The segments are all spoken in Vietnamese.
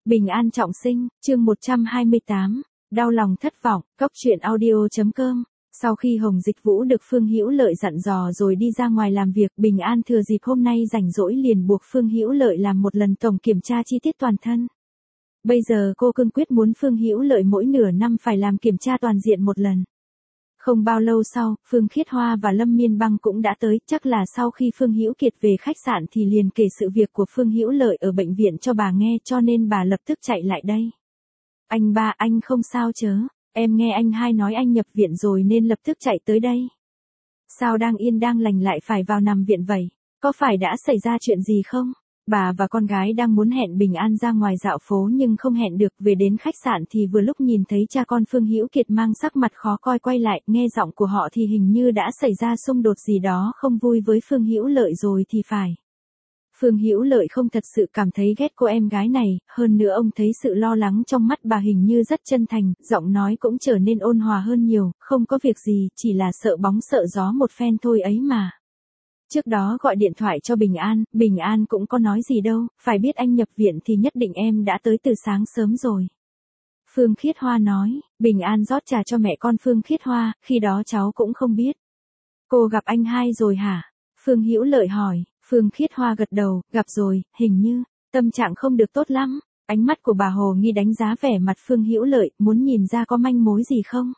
Bình an trọng sinh, chương 128, đau lòng thất vọng, cốc truyện audio.com. Sau khi Hồng Dịch Vũ được Phương Hữu Lợi dặn dò rồi đi ra ngoài làm việc, Bình An thừa dịp hôm nay rảnh rỗi liền buộc Phương Hữu Lợi làm một lần tổng kiểm tra chi tiết toàn thân. Bây giờ cô cương quyết muốn Phương Hữu Lợi mỗi nửa năm phải làm kiểm tra toàn diện một lần. Không bao lâu sau, Phương Khiết Hoa và Lâm Miên Băng cũng đã tới, chắc là sau khi Phương Hữu Kiệt về khách sạn thì liền kể sự việc của Phương Hữu Lợi ở bệnh viện cho bà nghe, cho nên bà lập tức chạy lại đây. Anh ba, anh không sao chớ, em nghe anh hai nói anh nhập viện rồi nên lập tức chạy tới đây. Sao đang yên đang lành lại phải vào nằm viện vậy? Có phải đã xảy ra chuyện gì không? Bà và con gái đang muốn hẹn Bình An ra ngoài dạo phố nhưng không hẹn được, về đến khách sạn thì vừa lúc nhìn thấy cha con Phương Hữu Kiệt mang sắc mặt khó coi quay lại, nghe giọng của họ thì hình như đã xảy ra xung đột gì đó không vui với Phương Hữu Lợi rồi thì phải. Phương Hữu Lợi không thật sự cảm thấy ghét cô em gái này, hơn nữa ông thấy sự lo lắng trong mắt bà hình như rất chân thành, giọng nói cũng trở nên ôn hòa hơn nhiều, không có việc gì, chỉ là sợ bóng sợ gió một phen thôi ấy mà. Trước đó gọi điện thoại cho Bình An cũng có nói gì đâu, phải biết anh nhập viện thì nhất định em đã tới từ sáng sớm rồi. Phương Khiết Hoa nói, Bình An rót trà cho mẹ con Phương Khiết Hoa, khi đó cháu cũng không biết. Cô gặp anh hai rồi hả? Phương Hữu Lợi hỏi, Phương Khiết Hoa gật đầu, gặp rồi, hình như, tâm trạng không được tốt lắm. Ánh mắt của bà Hồ Nghi đánh giá vẻ mặt Phương Hữu Lợi, muốn nhìn ra có manh mối gì không?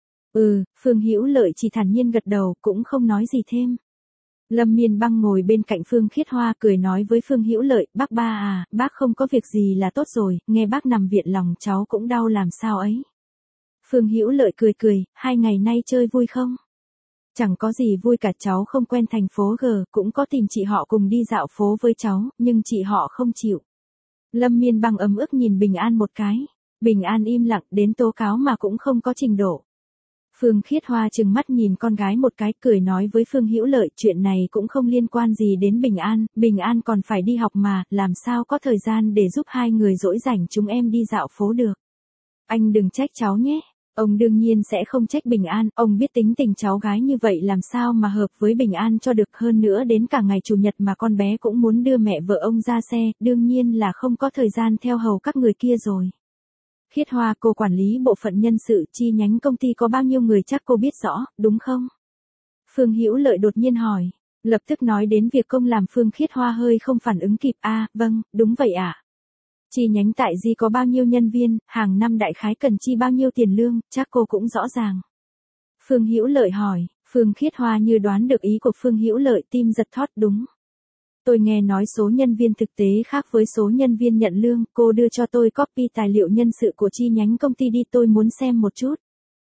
Phương Hữu Lợi chỉ thản nhiên gật đầu, cũng không nói gì thêm. Lâm Miên Băng ngồi bên cạnh Phương Khiết Hoa cười nói với Phương Hữu Lợi, bác ba à, bác không có việc gì là tốt rồi, nghe bác nằm viện lòng cháu cũng đau làm sao ấy. Phương Hữu Lợi cười, 2 ngày nay chơi vui không? Chẳng có gì vui cả, cháu không quen thành phố G, cũng có tìm chị họ cùng đi dạo phố với cháu, nhưng chị họ không chịu. Lâm Miên Băng ấm ức nhìn Bình An một cái. Bình An im lặng, đến tố cáo mà cũng không có trình độ. Phương Khiết Hoa trừng mắt nhìn con gái một cái, cười nói với Phương Hữu Lợi, chuyện này cũng không liên quan gì đến Bình An còn phải đi học mà, làm sao có thời gian để giúp hai người dỗi rảnh chúng em đi dạo phố được. Anh đừng trách cháu nhé. Ông đương nhiên sẽ không trách Bình An, ông biết tính tình cháu gái như vậy làm sao mà hợp với Bình An cho được, hơn nữa đến cả ngày Chủ nhật mà con bé cũng muốn đưa mẹ vợ ông ra xe, đương nhiên là không có thời gian theo hầu các người kia rồi. Khiết Hoa, cô quản lý bộ phận nhân sự chi nhánh công ty có bao nhiêu người chắc cô biết rõ, đúng không? Phương Hữu Lợi đột nhiên hỏi, lập tức nói đến việc công làm. Phương Khiết Hoa hơi không phản ứng kịp, vâng, đúng vậy ạ. Chi nhánh tại Di có bao nhiêu nhân viên, hàng năm đại khái cần chi bao nhiêu tiền lương, chắc cô cũng rõ ràng. Phương Hữu Lợi hỏi, Phương Khiết Hoa như đoán được ý của Phương Hữu Lợi, tim giật thót, đúng. Tôi nghe nói số nhân viên thực tế khác với số nhân viên nhận lương, cô đưa cho tôi copy tài liệu nhân sự của chi nhánh công ty đi, tôi muốn xem một chút.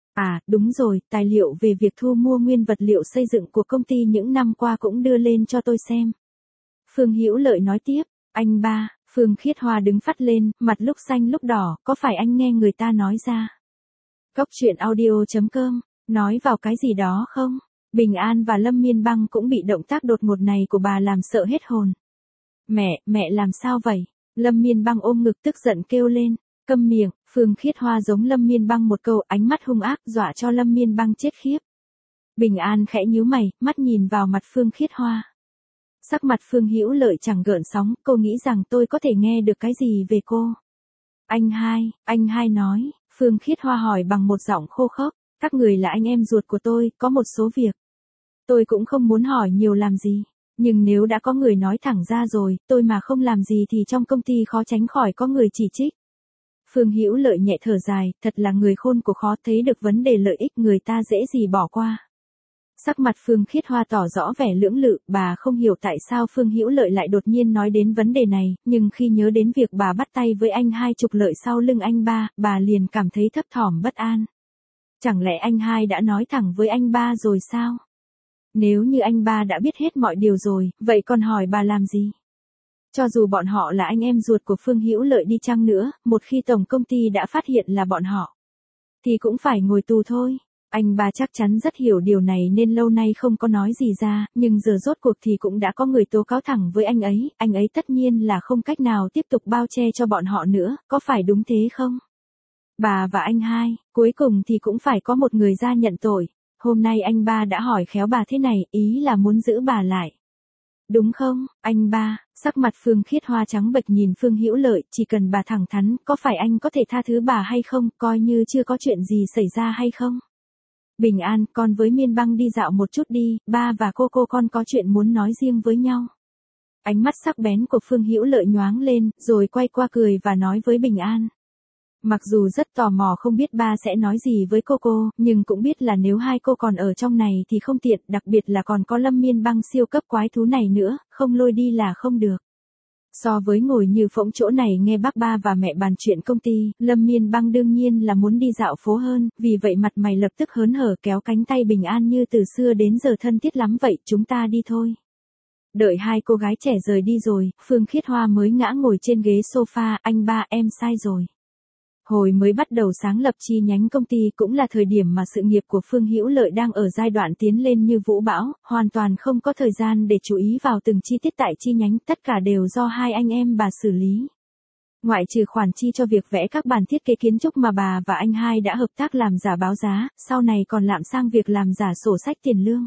Đúng rồi, tài liệu về việc thu mua nguyên vật liệu xây dựng của công ty những năm qua cũng đưa lên cho tôi xem. Phương Hữu Lợi nói tiếp, anh ba. Phương Khiết Hoa đứng phắt lên, mặt lúc xanh lúc đỏ, có phải anh nghe người ta nói ra? Cốc truyện audio.com, nói vào cái gì đó không? Bình An và Lâm Miên Băng cũng bị động tác đột ngột này của bà làm sợ hết hồn. Mẹ làm sao vậy? Lâm Miên Băng ôm ngực tức giận kêu lên, câm miệng. Phương Khiết Hoa giống Lâm Miên Băng một câu, ánh mắt hung ác dọa cho Lâm Miên Băng chết khiếp. Bình An khẽ nhíu mày, mắt nhìn vào mặt Phương Khiết Hoa. Sắc mặt Phương Hữu Lợi chẳng gợn sóng, cô nghĩ rằng tôi có thể nghe được cái gì về cô. Anh hai nói, Phương Khiết Hoa hỏi bằng một giọng khô khốc, các người là anh em ruột của tôi, có một số việc. Tôi cũng không muốn hỏi nhiều làm gì, nhưng nếu đã có người nói thẳng ra rồi, tôi mà không làm gì thì trong công ty khó tránh khỏi có người chỉ trích. Phương Hữu Lợi nhẹ thở dài, thật là người khôn của khó thấy được vấn đề lợi ích người ta dễ gì bỏ qua. Sắc mặt Phương Khiết Hoa tỏ rõ vẻ lưỡng lự, bà không hiểu tại sao Phương Hữu Lợi lại đột nhiên nói đến vấn đề này, nhưng khi nhớ đến việc bà bắt tay với anh hai trục lợi sau lưng anh ba, bà liền cảm thấy thấp thỏm bất an. Chẳng lẽ anh hai đã nói thẳng với anh ba rồi sao? Nếu như anh ba đã biết hết mọi điều rồi, vậy còn hỏi bà làm gì? Cho dù bọn họ là anh em ruột của Phương Hữu Lợi đi chăng nữa, một khi tổng công ty đã phát hiện là bọn họ, thì cũng phải ngồi tù thôi. Anh ba chắc chắn rất hiểu điều này nên lâu nay không có nói gì ra, nhưng giờ rốt cuộc thì cũng đã có người tố cáo thẳng với anh ấy tất nhiên là không cách nào tiếp tục bao che cho bọn họ nữa, có phải đúng thế không? Bà và anh hai, cuối cùng thì cũng phải có một người ra nhận tội. Hôm nay anh ba đã hỏi khéo bà thế này, ý là muốn giữ bà lại. đúng không, anh ba? Sắc mặt Phương Khiết Hoa trắng bệch nhìn Phương Hữu Lợi, chỉ cần bà thẳng thắn, có phải anh có thể tha thứ bà hay không, coi như chưa có chuyện gì xảy ra hay không? Bình an, con với Miên Băng đi dạo một chút đi, ba và cô con có chuyện muốn nói riêng với nhau. Ánh mắt sắc bén của Phương Hữu Lợi nhoáng lên, rồi quay qua cười và nói với Bình An. Mặc dù rất tò mò không biết ba sẽ nói gì với cô, nhưng cũng biết là nếu hai cô còn ở trong này thì không tiện, đặc biệt là còn có Lâm Miên Băng siêu cấp quái thú này nữa, không lôi đi là không được. So với ngồi như phỗng chỗ này nghe bác ba và mẹ bàn chuyện công ty, Lâm Miên Băng đương nhiên là muốn đi dạo phố hơn, vì vậy mặt mày lập tức hớn hở kéo cánh tay Bình An như từ xưa đến giờ thân thiết lắm vậy, chúng ta đi thôi. Đợi hai cô gái trẻ rời đi rồi, Phương Khiết Hoa mới ngã ngồi trên ghế sofa, anh ba em sai rồi. Hồi mới bắt đầu sáng lập chi nhánh công ty cũng là thời điểm mà sự nghiệp của Phương Hữu Lợi đang ở giai đoạn tiến lên như vũ bão, hoàn toàn không có thời gian để chú ý vào từng chi tiết tại chi nhánh, tất cả đều do hai anh em bà xử lý. Ngoại trừ khoản chi cho việc vẽ các bản thiết kế kiến trúc mà bà và anh hai đã hợp tác làm giả báo giá, sau này còn lạm sang việc làm giả sổ sách tiền lương.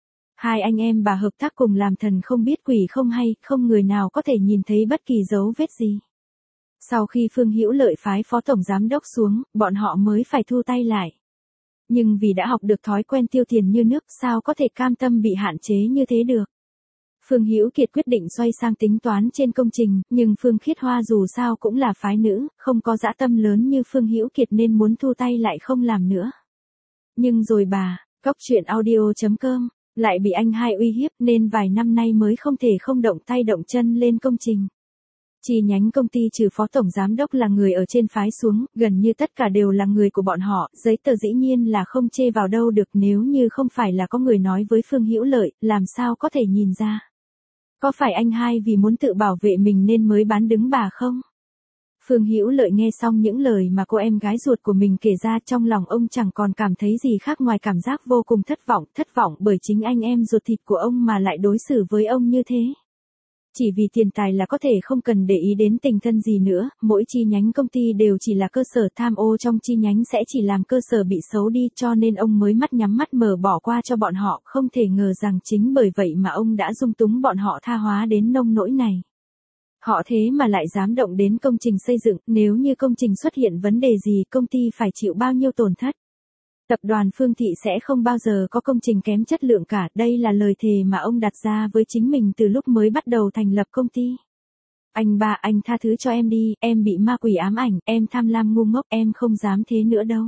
Hai anh em bà hợp tác cùng làm thần không biết quỷ không hay, không người nào có thể nhìn thấy bất kỳ dấu vết gì. Sau khi Phương Hữu Lợi phái phó tổng giám đốc xuống, bọn họ mới phải thu tay lại. Nhưng vì đã học được thói quen tiêu tiền như nước, sao có thể cam tâm bị hạn chế như thế được. Phương Hữu Kiệt quyết định xoay sang tính toán trên công trình, nhưng Phương Khiết Hoa dù sao cũng là phái nữ, không có dã tâm lớn như Phương Hữu Kiệt nên muốn thu tay lại không làm nữa. Nhưng rồi bà, Cóc Truyện Audio.com, lại bị anh hai uy hiếp nên vài năm nay mới không thể không động tay động chân lên công trình. Chi nhánh công ty trừ phó tổng giám đốc là người ở trên phái xuống, gần như tất cả đều là người của bọn họ, giấy tờ dĩ nhiên là không chê vào đâu được, nếu như không phải là có người nói với Phương Hữu Lợi, làm sao có thể nhìn ra. Có phải anh hai vì muốn tự bảo vệ mình nên mới bán đứng bà không? Phương Hữu Lợi nghe xong những lời mà cô em gái ruột của mình kể ra, trong lòng ông chẳng còn cảm thấy gì khác ngoài cảm giác vô cùng thất vọng bởi chính anh em ruột thịt của ông mà lại đối xử với ông như thế. Chỉ vì tiền tài là có thể không cần để ý đến tình thân gì nữa, mỗi chi nhánh công ty đều chỉ là cơ sở, tham ô trong chi nhánh sẽ chỉ làm cơ sở bị xấu đi, cho nên ông mới mắt nhắm mắt mở bỏ qua cho bọn họ, không thể ngờ rằng chính bởi vậy mà ông đã dung túng bọn họ tha hóa đến nông nỗi này. Họ thế mà lại dám động đến công trình xây dựng, nếu như công trình xuất hiện vấn đề gì, công ty phải chịu bao nhiêu tổn thất. Tập đoàn Phương Thị sẽ không bao giờ có công trình kém chất lượng cả, đây là lời thề mà ông đặt ra với chính mình từ lúc mới bắt đầu thành lập công ty. Anh ba, anh tha thứ cho em đi, em bị ma quỷ ám ảnh, em tham lam ngu ngốc, em không dám thế nữa đâu.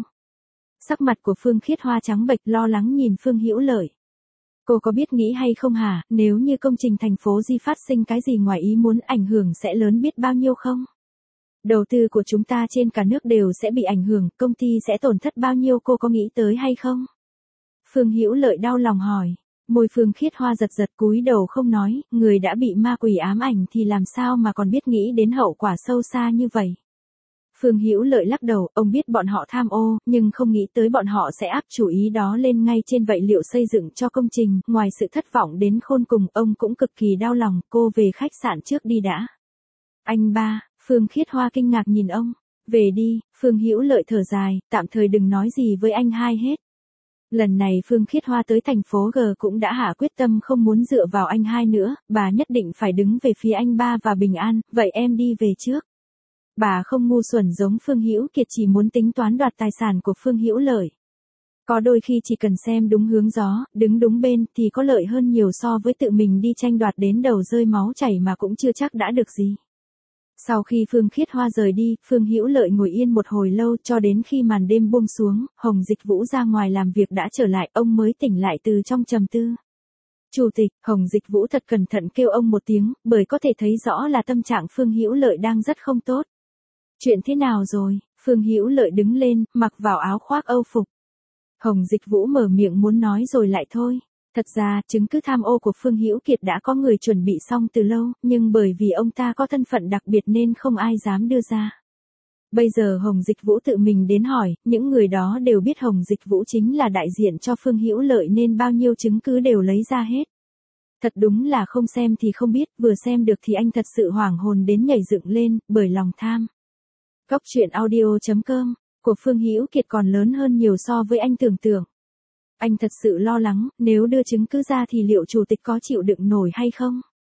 Sắc mặt của Phương Khiết Hoa trắng bệch lo lắng nhìn Phương Hữu Lợi. Cô có biết nghĩ hay không hả, nếu như công trình thành phố Di phát sinh cái gì ngoài ý muốn, ảnh hưởng sẽ lớn biết bao nhiêu không? Đầu tư của chúng ta trên cả nước đều sẽ bị ảnh hưởng, công ty sẽ tổn thất bao nhiêu, cô có nghĩ tới hay không? Phương Hữu Lợi đau lòng hỏi. Môi Phương Khiết Hoa giật cúi đầu không nói, người đã bị ma quỷ ám ảnh thì làm sao mà còn biết nghĩ đến hậu quả sâu xa như vậy. Phương Hữu Lợi lắc đầu, ông biết bọn họ tham ô, nhưng không nghĩ tới bọn họ sẽ áp chủ ý đó lên ngay trên vậy liệu xây dựng cho công trình, ngoài sự thất vọng đến khôn cùng, ông cũng cực kỳ đau lòng, cô về khách sạn trước đi đã. Anh ba, Phương Khiết Hoa kinh ngạc nhìn ông. Về đi, Phương Hữu Lợi thở dài, tạm thời đừng nói gì với anh hai hết. Lần này Phương Khiết Hoa tới thành phố G cũng đã hạ quyết tâm không muốn dựa vào anh hai nữa, bà nhất định phải đứng về phía anh ba và Bình An, vậy em đi về trước. Bà không ngu xuẩn giống Phương Hữu Kiệt chỉ muốn tính toán đoạt tài sản của Phương Hữu Lợi. Có đôi khi chỉ cần xem đúng hướng gió, đứng đúng bên thì có lợi hơn nhiều so với tự mình đi tranh đoạt đến đầu rơi máu chảy mà cũng chưa chắc đã được gì. Sau khi Phương Khiết Hoa rời đi, Phương Hữu Lợi ngồi yên một hồi lâu cho đến khi màn đêm buông xuống, Hồng Dịch Vũ ra ngoài làm việc đã trở lại, ông mới tỉnh lại từ trong trầm tư. Chủ tịch, Hồng Dịch Vũ thật cẩn thận kêu ông một tiếng, bởi có thể thấy rõ là tâm trạng Phương Hữu Lợi đang rất không tốt. Chuyện thế nào rồi? Phương Hữu Lợi đứng lên, mặc vào áo khoác Âu phục. Hồng Dịch Vũ mở miệng muốn nói rồi lại thôi. Thật ra, chứng cứ tham ô của Phương Hữu Kiệt đã có người chuẩn bị xong từ lâu, nhưng bởi vì ông ta có thân phận đặc biệt nên không ai dám đưa ra. Bây giờ Hồng Dịch Vũ tự mình đến hỏi, những người đó đều biết Hồng Dịch Vũ chính là đại diện cho Phương Hữu Lợi nên bao nhiêu chứng cứ đều lấy ra hết. Thật đúng là không xem thì không biết, vừa xem được thì anh thật sự hoảng hồn đến nhảy dựng lên, bởi lòng tham. Cóc Truyện Audio.com, của Phương Hữu Kiệt còn lớn hơn nhiều so với anh tưởng tượng. Anh thật sự lo lắng, nếu đưa chứng cứ ra thì liệu chủ tịch có chịu đựng nổi hay không?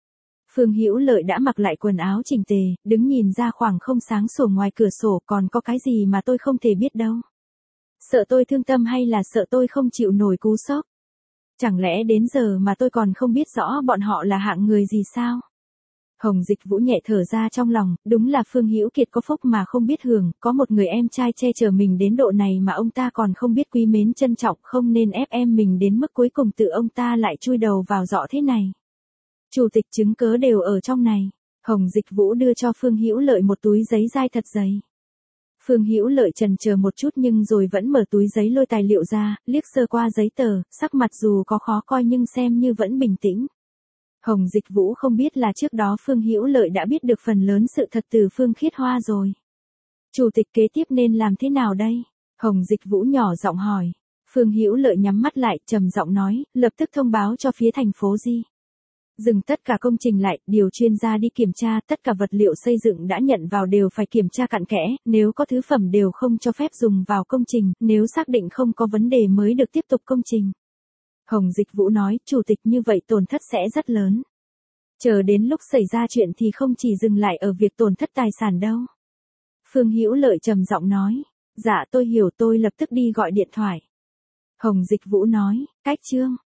Phương Hữu Lợi đã mặc lại quần áo chỉnh tề, đứng nhìn ra khoảng không sáng sủa ngoài cửa sổ, còn có cái gì mà tôi không thể biết đâu. Sợ tôi thương tâm hay là sợ tôi không chịu nổi cú sốc? Chẳng lẽ đến giờ mà tôi còn không biết rõ bọn họ là hạng người gì sao? Hồng Dịch Vũ nhẹ thở ra trong lòng, đúng là Phương Hữu Kiệt có phúc mà không biết hưởng, có một người em trai che chở mình đến độ này mà ông ta còn không biết quý mến trân trọng, không nên ép em mình đến mức cuối cùng tự ông ta lại chui đầu vào giỏ thế này. Chủ tịch chứng cớ đều ở trong này. Hồng Dịch Vũ đưa cho Phương Hữu Lợi một túi giấy dai thật dày. Phương Hữu Lợi chần chờ một chút nhưng rồi vẫn mở túi giấy lôi tài liệu ra, liếc sơ qua giấy tờ, sắc mặt dù có khó coi nhưng xem như vẫn bình tĩnh. Hồng Dịch Vũ không biết là trước đó Phương Hữu Lợi đã biết được phần lớn sự thật từ Phương Khiết Hoa rồi. Chủ tịch kế tiếp nên làm thế nào đây? Hồng Dịch Vũ nhỏ giọng hỏi. Phương Hữu Lợi nhắm mắt lại, trầm giọng nói, lập tức thông báo cho phía thành phố Di. Dừng tất cả công trình lại, điều chuyên gia đi kiểm tra, tất cả vật liệu xây dựng đã nhận vào đều phải kiểm tra cặn kẽ, nếu có thứ phẩm đều không cho phép dùng vào công trình, nếu xác định không có vấn đề mới được tiếp tục công trình. Hồng Dịch Vũ nói, chủ tịch như vậy tổn thất sẽ rất lớn. Chờ đến lúc xảy ra chuyện thì không chỉ dừng lại ở việc tổn thất tài sản đâu. Phương Hữu Lợi trầm giọng nói, dạ tôi hiểu, tôi lập tức đi gọi điện thoại. Hồng Dịch Vũ nói, cách chương.